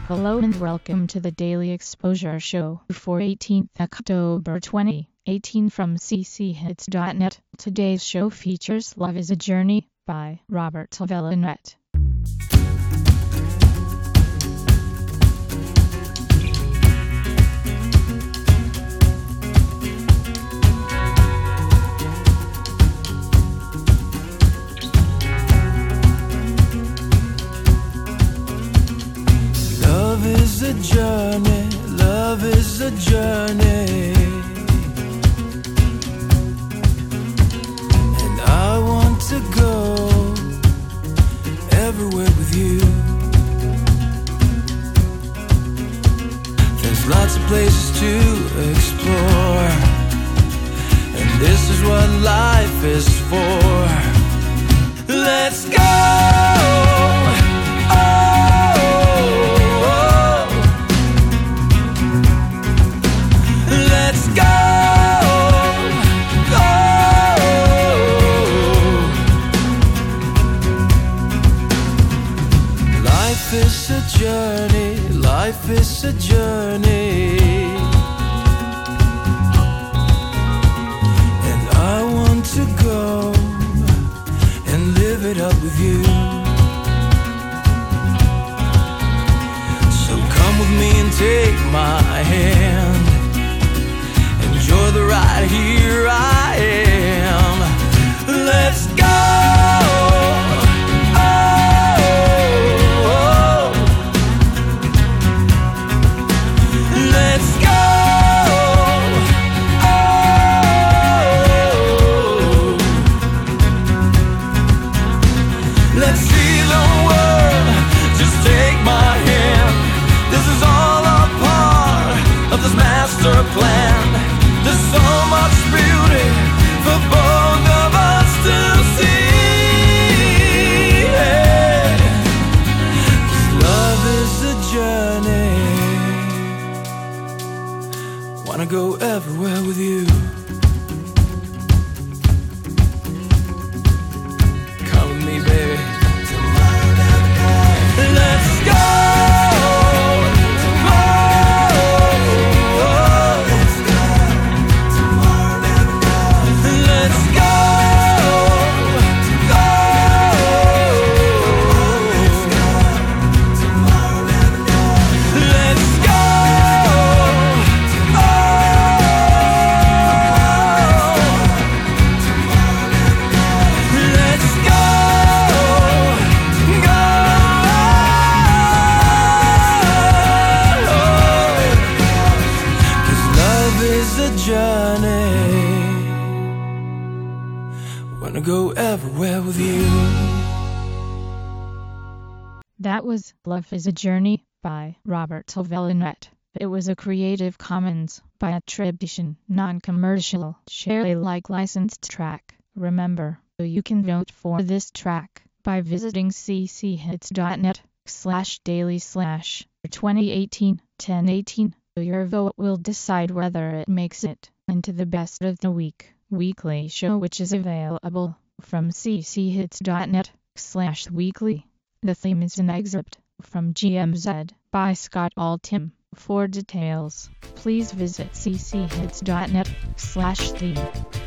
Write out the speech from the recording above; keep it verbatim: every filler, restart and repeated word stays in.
Hello and welcome to the Daily Exposure Show for eighteenth October twenty eighteen from c c hits dot net. Today's show features Love is a Journey by Robert Velinet. Love is a journey, love is a journey, and I want to go everywhere with you. There's lots of places to explore, and this is what life is for. Let's go! Life is a journey, life is a journey, and I want to go and live it up with you. So come with me and take my hand, enjoy the ride, here I am. Let's go! Let's see the world, just take my hand. This is all a part of this master plan. There's so much beauty for both of us to see. Yeah. 'Cause love is a journey, wanna go everywhere with you. Journey, wanna go everywhere with you. That was Love is a Journey by Robert Velinet. It was a Creative Commons by attribution, non-commercial, share Alike licensed track. Remember, you can vote for this track by visiting c c hits dot net slash daily slash twenty eighteen ten eighteen. Your vote will decide whether it makes it into the Best of the Week weekly show, which is available from c c hits dot net slash weekly. The theme is an excerpt from G M Z by Scott Altham. For details, please visit c c hits dot net slash theme.